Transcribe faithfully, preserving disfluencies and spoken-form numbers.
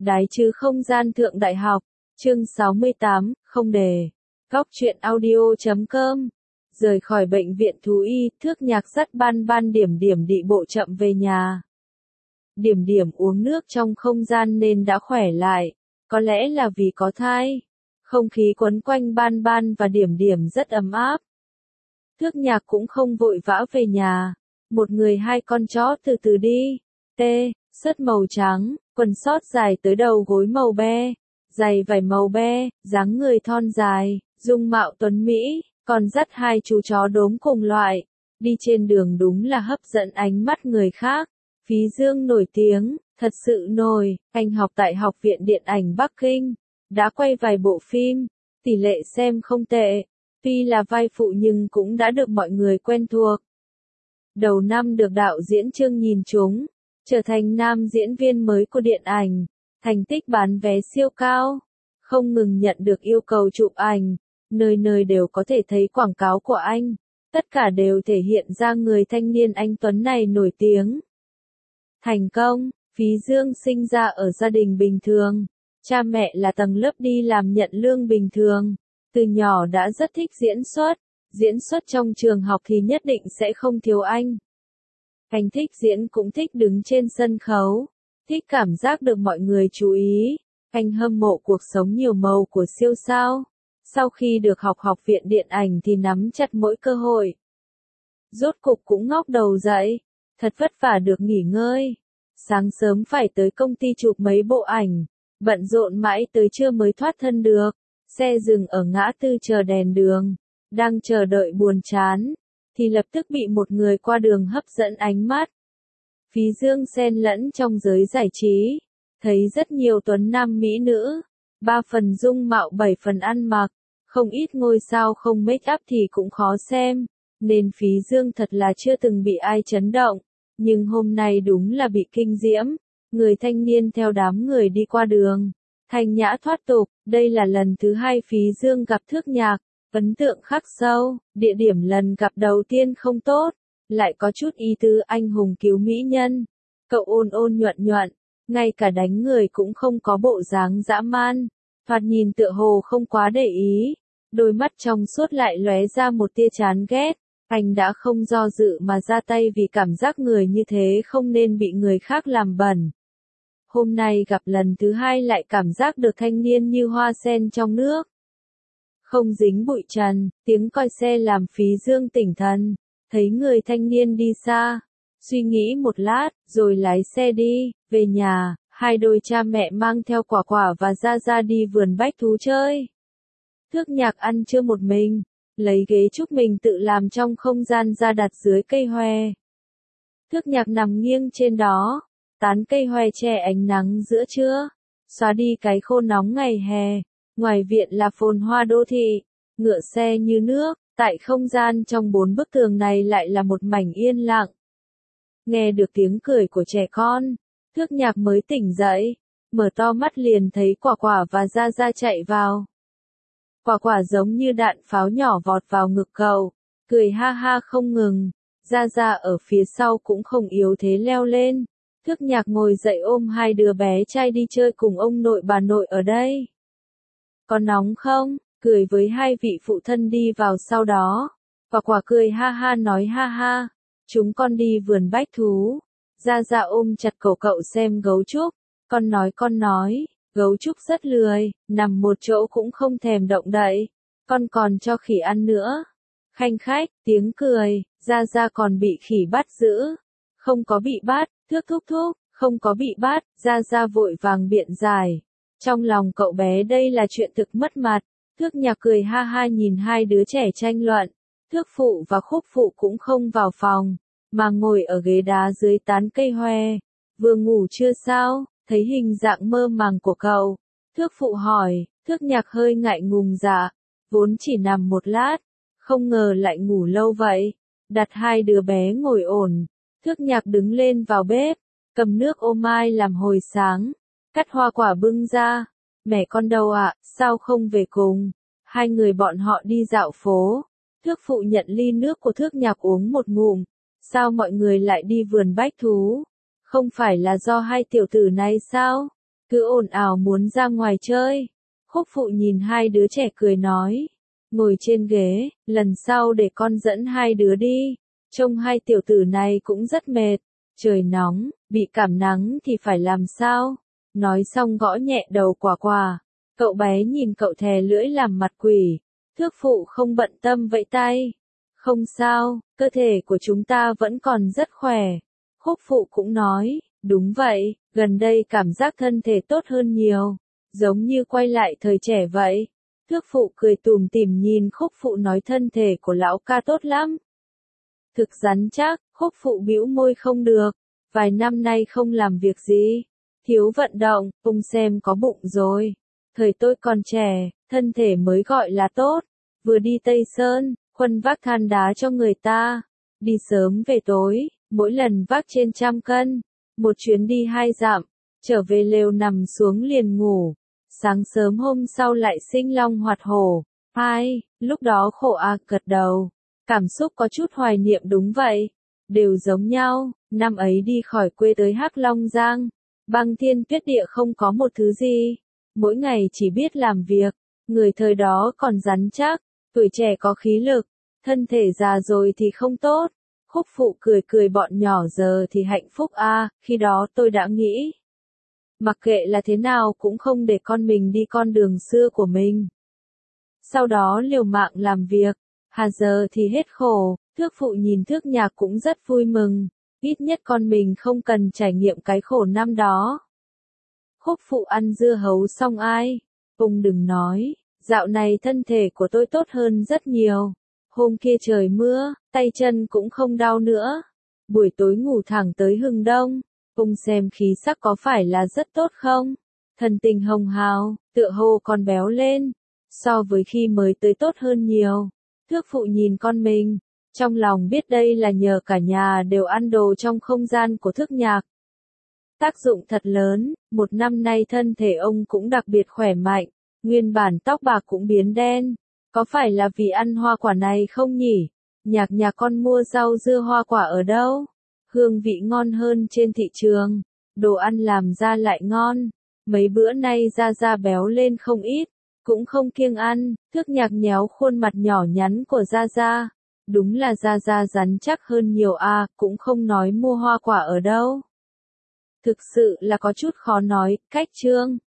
Đái chứ không gian thượng đại học, chương sáu mươi tám, không đề. Góc truyện audio chấm com. Rời khỏi bệnh viện thú y, Thước Nhạc dắt Ban Ban Điểm Điểm đi bộ chậm về nhà. Điểm Điểm uống nước trong không gian nên đã khỏe lại, có lẽ là vì có thai. Không khí quấn quanh Ban Ban và Điểm Điểm rất ấm áp. Thước Nhạc cũng không vội vã về nhà, một người hai con chó từ từ đi. T, sớt màu trắng, quần sót dài tới đầu gối màu be, giày vải màu be, dáng người thon dài, dung mạo tuấn mỹ, còn dắt hai chú chó đốm cùng loại. Đi trên đường đúng là hấp dẫn ánh mắt người khác. Phí Dương nổi tiếng, thật sự nổi, anh học tại Học viện Điện ảnh Bắc Kinh, đã quay vài bộ phim, tỷ lệ xem không tệ, tuy là vai phụ nhưng cũng đã được mọi người quen thuộc. Đầu năm được đạo diễn Trương nhìn trúng, trở thành nam diễn viên mới của điện ảnh, thành tích bán vé siêu cao, không ngừng nhận được yêu cầu chụp ảnh, nơi nơi đều có thể thấy quảng cáo của anh, tất cả đều thể hiện ra người thanh niên anh tuấn này nổi tiếng. Thành công, Phí Dương sinh ra ở gia đình bình thường, cha mẹ là tầng lớp đi làm nhận lương bình thường, từ nhỏ đã rất thích diễn xuất, diễn xuất trong trường học thì nhất định sẽ không thiếu anh. Anh thích diễn cũng thích đứng trên sân khấu, thích cảm giác được mọi người chú ý, anh hâm mộ cuộc sống nhiều màu của siêu sao. Sau khi được học Học viện Điện ảnh thì nắm chặt mỗi cơ hội. Rốt cục cũng ngóc đầu dậy, thật vất vả được nghỉ ngơi. Sáng sớm phải tới công ty chụp mấy bộ ảnh, bận rộn mãi tới trưa mới thoát thân được. Xe dừng ở ngã tư chờ đèn đường, đang chờ đợi buồn chán, thì lập tức bị một người qua đường hấp dẫn ánh mắt. Phí Dương xen lẫn trong giới giải trí, thấy rất nhiều tuấn nam mỹ nữ, ba phần dung mạo bảy phần ăn mặc, không ít ngôi sao không make up thì cũng khó xem, nên Phí Dương thật là chưa từng bị ai chấn động, nhưng hôm nay đúng là bị kinh diễm, người thanh niên theo đám người đi qua đường, thanh nhã thoát tục, đây là lần thứ hai Phí Dương gặp Thước Nhạc, ấn tượng khắc sâu, địa điểm lần gặp đầu tiên không tốt, lại có chút ý tứ anh hùng cứu mỹ nhân, cậu ôn ôn nhuận nhuận, ngay cả đánh người cũng không có bộ dáng dã man, thoạt nhìn tựa hồ không quá để ý, đôi mắt trong suốt lại lóe ra một tia chán ghét, anh đã không do dự mà ra tay vì cảm giác người như thế không nên bị người khác làm bẩn. Hôm nay gặp lần thứ hai lại cảm giác được thanh niên như hoa sen trong nước. Không dính bụi trần, tiếng còi xe làm Phí Dương tỉnh thần, thấy người thanh niên đi xa, suy nghĩ một lát, rồi lái xe đi, về nhà, hai đôi cha mẹ mang theo Quả Quả và Gia Gia đi vườn bách thú chơi. Thước Nhạc ăn trưa một mình, lấy ghế trúc mình tự làm trong không gian ra đặt dưới cây hoe. Thước Nhạc nằm nghiêng trên đó, tán cây hoe che ánh nắng giữa trưa, xóa đi cái khô nóng ngày hè. Ngoài viện là phồn hoa đô thị, ngựa xe như nước, tại không gian trong bốn bức tường này lại là một mảnh yên lặng. Nghe được tiếng cười của trẻ con, Thước Nhạc mới tỉnh dậy, mở to mắt liền thấy Quả Quả và Gia Gia chạy vào. Quả Quả giống như đạn pháo nhỏ vọt vào ngực cậu, cười ha ha không ngừng, Gia Gia ở phía sau cũng không yếu thế leo lên. Thước Nhạc ngồi dậy ôm hai đứa bé trai đi chơi cùng ông nội bà nội ở đây. Có nóng không? Cười với hai vị phụ thân đi vào sau đó. Quả Quả cười ha ha nói ha ha. Chúng con đi vườn bách thú. Gia Gia ôm chặt cổ cậu xem gấu trúc. Con nói con nói, gấu trúc rất lười, nằm một chỗ cũng không thèm động đậy. Con còn cho khỉ ăn nữa. Khanh khách, tiếng cười, Gia Gia còn bị khỉ bắt giữ. Không có bị bắt, Thước thúc thúc, không có bị bắt, Gia Gia vội vàng biện giải. Trong lòng cậu bé đây là chuyện thực mất mặt, Thước Nhạc cười ha ha nhìn hai đứa trẻ tranh luận, Thước phụ và Khúc phụ cũng không vào phòng, mà ngồi ở ghế đá dưới tán cây hoe, vừa ngủ chưa sao, thấy hình dạng mơ màng của cậu, Thước phụ hỏi, Thước Nhạc hơi ngại ngùng dạ, vốn chỉ nằm một lát, không ngờ lại ngủ lâu vậy, đặt hai đứa bé ngồi ổn, Thước Nhạc đứng lên vào bếp, cầm nước ô mai làm hồi sáng. Cắt hoa quả bưng ra, mẹ con đâu ạ, sao không về cùng? Hai người bọn họ đi dạo phố, Thước phụ nhận ly nước của Thước Nhạc uống một ngụm, sao mọi người lại đi vườn bách thú? Không phải là do hai tiểu tử này sao? cứ ồn ào muốn ra ngoài chơi. Khúc phụ nhìn hai đứa trẻ cười nói, ngồi trên ghế, lần sau để con dẫn hai đứa đi, trông hai tiểu tử này cũng rất mệt, trời nóng, bị cảm nắng thì phải làm sao? Nói xong gõ nhẹ đầu Quả Quả, cậu bé nhìn cậu thè lưỡi làm mặt quỷ, thước phụ không bận tâm vẫy tay, không sao, cơ thể của chúng ta vẫn còn rất khỏe. Khúc phụ cũng nói, đúng vậy, gần đây cảm giác thân thể tốt hơn nhiều, giống như quay lại thời trẻ vậy. Thước phụ cười tủm tỉm nhìn khúc phụ nói thân thể của lão ca tốt lắm. Thực rắn chắc, khúc phụ bĩu môi không được, vài năm nay không làm việc gì, thiếu vận động, ông xem có bụng rồi. Thời tôi còn trẻ, thân thể mới gọi là tốt, vừa đi Tây Sơn, khuân vác than đá cho người ta, đi sớm về tối, mỗi lần vác trên trăm cân, một chuyến đi hai dặm, trở về lều nằm xuống liền ngủ, sáng sớm hôm sau lại sinh long hoạt hổ. Ai, lúc đó khổ à, gật đầu, cảm xúc có chút hoài niệm đúng vậy, đều giống nhau, năm ấy đi khỏi quê tới Hắc Long Giang, băng thiên tuyết địa không có một thứ gì, mỗi ngày chỉ biết làm việc, người thời đó còn rắn chắc, tuổi trẻ có khí lực, thân thể già rồi thì không tốt. Khúc phụ cười cười bọn nhỏ giờ thì hạnh phúc a, khi đó tôi đã nghĩ, mặc kệ là thế nào cũng không để con mình đi con đường xưa của mình. Sau đó liều mạng làm việc, hà giờ thì hết khổ, thước phụ nhìn thước nhạc cũng rất vui mừng, ít nhất con mình không cần trải nghiệm cái khổ năm đó. Khúc phụ ăn dưa hấu xong ai, ông đừng nói, dạo này thân thể của tôi tốt hơn rất nhiều. Hôm kia trời mưa, tay chân cũng không đau nữa. Buổi tối ngủ thẳng tới hừng đông. Ông xem khí sắc có phải là rất tốt không? Thần tình hồng hào, tựa hồ còn béo lên. So với khi mới tới tốt hơn nhiều. Thước phụ nhìn con mình. Trong lòng biết đây là nhờ cả nhà đều ăn đồ trong không gian của thước nhạc. Tác dụng thật lớn, một năm nay thân thể ông cũng đặc biệt khỏe mạnh. Nguyên bản tóc bạc cũng biến đen. Có phải là vì ăn hoa quả này không nhỉ? Nhạc nhà con mua rau dưa hoa quả ở đâu? Hương vị ngon hơn trên thị trường. Đồ ăn làm ra lại ngon. Mấy bữa nay Gia Gia béo lên không ít. Cũng không kiêng ăn. Thước nhạc nhéo khuôn mặt nhỏ nhắn của Gia Gia. Đúng là Gia Gia rắn chắc hơn nhiều à, cũng không nói mua hoa quả ở đâu. Thực sự là có chút khó nói, cách chương.